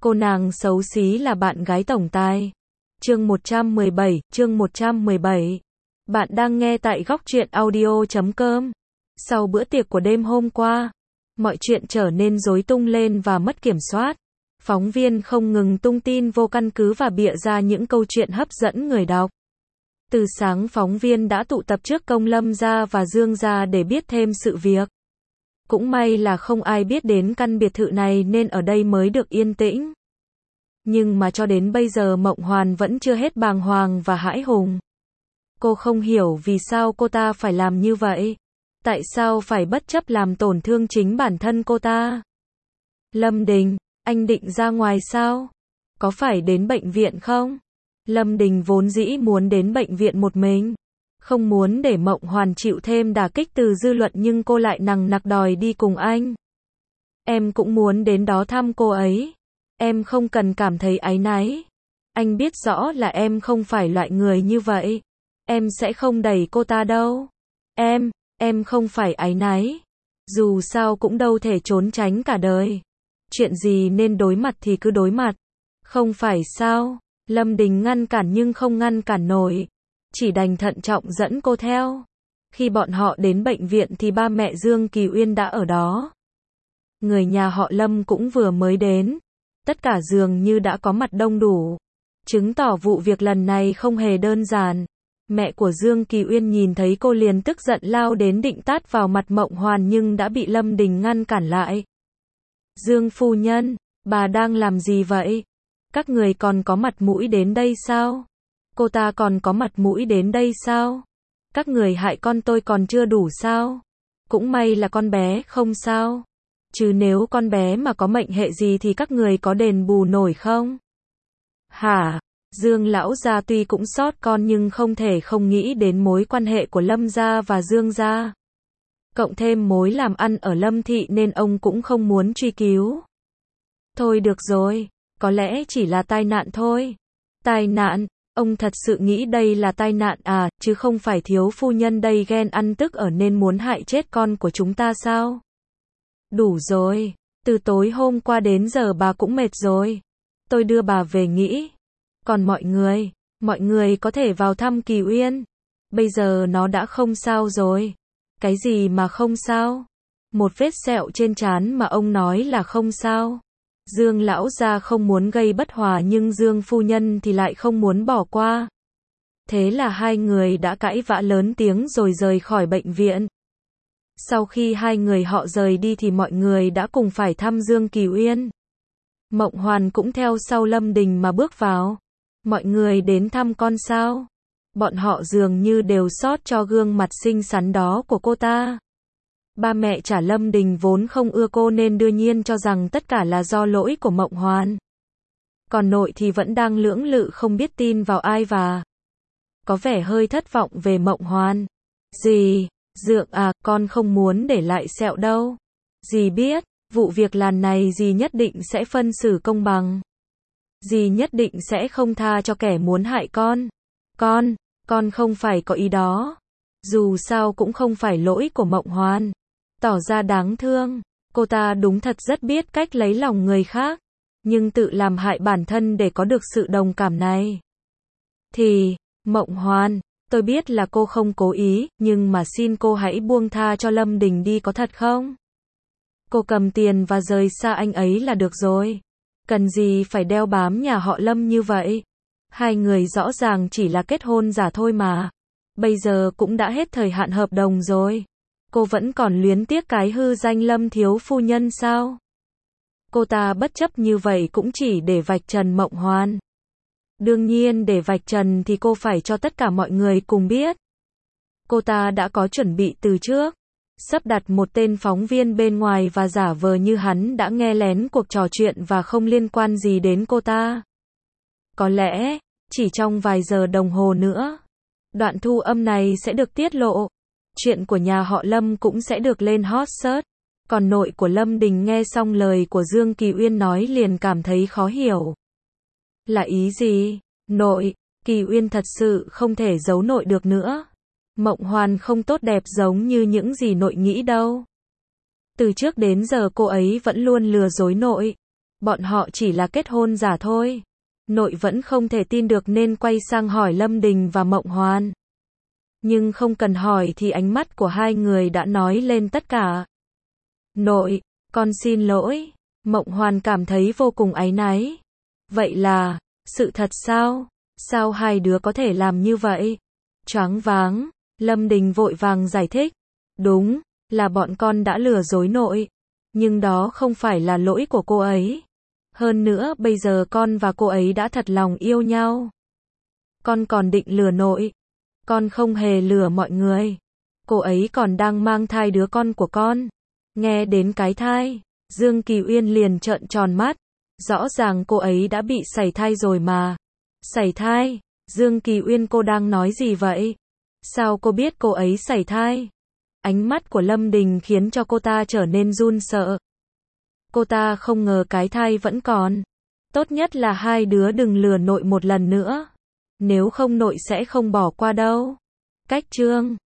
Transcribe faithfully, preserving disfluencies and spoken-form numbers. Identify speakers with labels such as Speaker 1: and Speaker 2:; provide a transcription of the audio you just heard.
Speaker 1: Cô nàng xấu xí là bạn gái tổng tài. Chương một trăm mười bảy, chương một trăm mười bảy. Bạn đang nghe tại góc truyện audio chấm com. Sau bữa tiệc của đêm hôm qua, mọi chuyện trở nên rối tung lên và mất kiểm soát. Phóng viên không ngừng tung tin vô căn cứ và bịa ra những câu chuyện hấp dẫn người đọc. Từ sáng phóng viên đã tụ tập trước công Lâm gia và Dương gia để biết thêm sự việc. Cũng may là không ai biết đến căn biệt thự này nên ở đây mới được yên tĩnh. Nhưng mà cho đến bây giờ Mộng Hoàn vẫn chưa hết bàng hoàng và hãi hùng. Cô không hiểu vì sao cô ta phải làm như vậy. Tại sao phải bất chấp làm tổn thương chính bản thân cô ta? Lâm Đình, anh định ra ngoài sao? Có phải đến bệnh viện không? Lâm Đình vốn dĩ muốn đến bệnh viện một mình. Không muốn để Mộng Hoàn chịu thêm đả kích từ dư luận nhưng cô lại nằng nặc đòi đi cùng anh. Em cũng muốn đến đó thăm cô ấy. Em không cần cảm thấy áy náy. Anh biết rõ là em không phải loại người như vậy. Em sẽ không đẩy cô ta đâu. Em, em không phải áy náy. Dù sao cũng đâu thể trốn tránh cả đời. Chuyện gì nên đối mặt thì cứ đối mặt. Không phải sao? Lâm Đình ngăn cản nhưng không ngăn cản nổi. Chỉ đành thận trọng dẫn cô theo. Khi bọn họ đến bệnh viện thì ba mẹ Dương Kỳ Uyên đã ở đó. Người nhà họ Lâm cũng vừa mới đến. Tất cả dường như đã có mặt đông đủ. Chứng tỏ vụ việc lần này không hề đơn giản. Mẹ của Dương Kỳ Uyên nhìn thấy cô liền tức giận lao đến định tát vào mặt Mộng Hoàn nhưng đã bị Lâm Đình ngăn cản lại. Dương phu nhân, bà đang làm gì vậy? Các người còn có mặt mũi đến đây sao? Cô ta còn có mặt mũi đến đây sao? Các người hại con tôi còn chưa đủ sao? Cũng may là con bé không sao. Chứ nếu con bé mà có mệnh hệ gì thì các người có đền bù nổi không? Hả? Dương lão gia tuy cũng xót con nhưng không thể không nghĩ đến mối quan hệ của Lâm gia và Dương gia. Cộng thêm mối làm ăn ở Lâm thị nên ông cũng không muốn truy cứu. Thôi được rồi, có lẽ chỉ là tai nạn thôi. Tai nạn? Ông thật sự nghĩ đây là tai nạn à, chứ không phải thiếu phu nhân đây ghen ăn tức ở nên muốn hại chết con của chúng ta sao? Đủ rồi, từ tối hôm qua đến giờ bà cũng mệt rồi. Tôi đưa bà về nghỉ. Còn mọi người, mọi người có thể vào thăm Kỳ Uyên. Bây giờ nó đã không sao rồi. Cái gì mà không sao? Một vết sẹo trên trán mà ông nói là không sao. Dương lão gia không muốn gây bất hòa nhưng Dương phu nhân thì lại không muốn bỏ qua. Thế là hai người đã cãi vã lớn tiếng rồi rời khỏi bệnh viện. Sau khi hai người họ rời đi thì mọi người đã cùng phải thăm Dương Kỳ Uyên. Mộng Hoàn cũng theo sau Lâm Đình mà bước vào. Mọi người đến thăm con sao? Bọn họ dường như đều xót cho gương mặt xinh xắn đó của cô ta. Ba mẹ trả Lâm Đình vốn không ưa cô nên đương nhiên cho rằng tất cả là do lỗi của Mộng Hoàn. Còn nội thì vẫn đang lưỡng lự không biết tin vào ai và có vẻ hơi thất vọng về Mộng Hoàn. Dì, Dượng à, con không muốn để lại sẹo đâu. Dì biết, vụ việc lần này dì nhất định sẽ phân xử công bằng. Dì nhất định sẽ không tha cho kẻ muốn hại con. Con, con không phải có ý đó. Dù sao cũng không phải lỗi của Mộng Hoàn. Tỏ ra đáng thương. Cô ta đúng thật rất biết cách lấy lòng người khác. Nhưng tự làm hại bản thân để có được sự đồng cảm này. Thì, Mộng Hoàn, tôi biết là cô không cố ý, nhưng mà xin cô hãy buông tha cho Lâm Đình đi có thật không? Cô cầm tiền và rời xa anh ấy là được rồi. Cần gì phải đeo bám nhà họ Lâm như vậy? Hai người rõ ràng chỉ là kết hôn giả thôi mà. Bây giờ cũng đã hết thời hạn hợp đồng rồi. Cô vẫn còn luyến tiếc cái hư danh Lâm thiếu phu nhân sao? Cô ta bất chấp như vậy cũng chỉ để vạch trần Mộng Hoàn. Đương nhiên để vạch trần thì cô phải cho tất cả mọi người cùng biết. Cô ta đã có chuẩn bị từ trước. Sắp đặt một tên phóng viên bên ngoài và giả vờ như hắn đã nghe lén cuộc trò chuyện và không liên quan gì đến cô ta. Có lẽ, chỉ trong vài giờ đồng hồ nữa, đoạn thu âm này sẽ được tiết lộ. Chuyện của nhà họ Lâm cũng sẽ được lên hot search. Còn nội của Lâm Đình nghe xong lời của Dương Kỳ Uyên nói liền cảm thấy khó hiểu. Là ý gì? Nội, Kỳ Uyên thật sự không thể giấu nội được nữa. Mộng Hoàn không tốt đẹp giống như những gì nội nghĩ đâu. Từ trước đến giờ cô ấy vẫn luôn lừa dối nội. Bọn họ chỉ là kết hôn giả thôi. Nội vẫn không thể tin được nên quay sang hỏi Lâm Đình và Mộng Hoàn. Nhưng không cần hỏi thì ánh mắt của hai người đã nói lên tất cả. Nội, con xin lỗi. Mộng Hoàn cảm thấy vô cùng áy náy. Vậy là, sự thật sao? Sao hai đứa có thể làm như vậy? Choáng váng, Lâm Đình vội vàng giải thích. Đúng, là bọn con đã lừa dối nội. Nhưng đó không phải là lỗi của cô ấy. Hơn nữa bây giờ con và cô ấy đã thật lòng yêu nhau. Con còn định lừa nội. Con không hề lừa mọi người. Cô ấy còn đang mang thai đứa con của con. Nghe đến cái thai, Dương Kỳ Uyên liền trợn tròn mắt. Rõ ràng cô ấy đã bị sảy thai rồi mà. Sảy thai? Dương Kỳ Uyên, cô đang nói gì vậy? Sao cô biết cô ấy sảy thai? Ánh mắt của Lâm Đình khiến cho cô ta trở nên run sợ. Cô ta không ngờ cái thai vẫn còn. Tốt nhất là hai đứa đừng lừa nội một lần nữa. Nếu không nội sẽ không bỏ qua đâu. Cách chương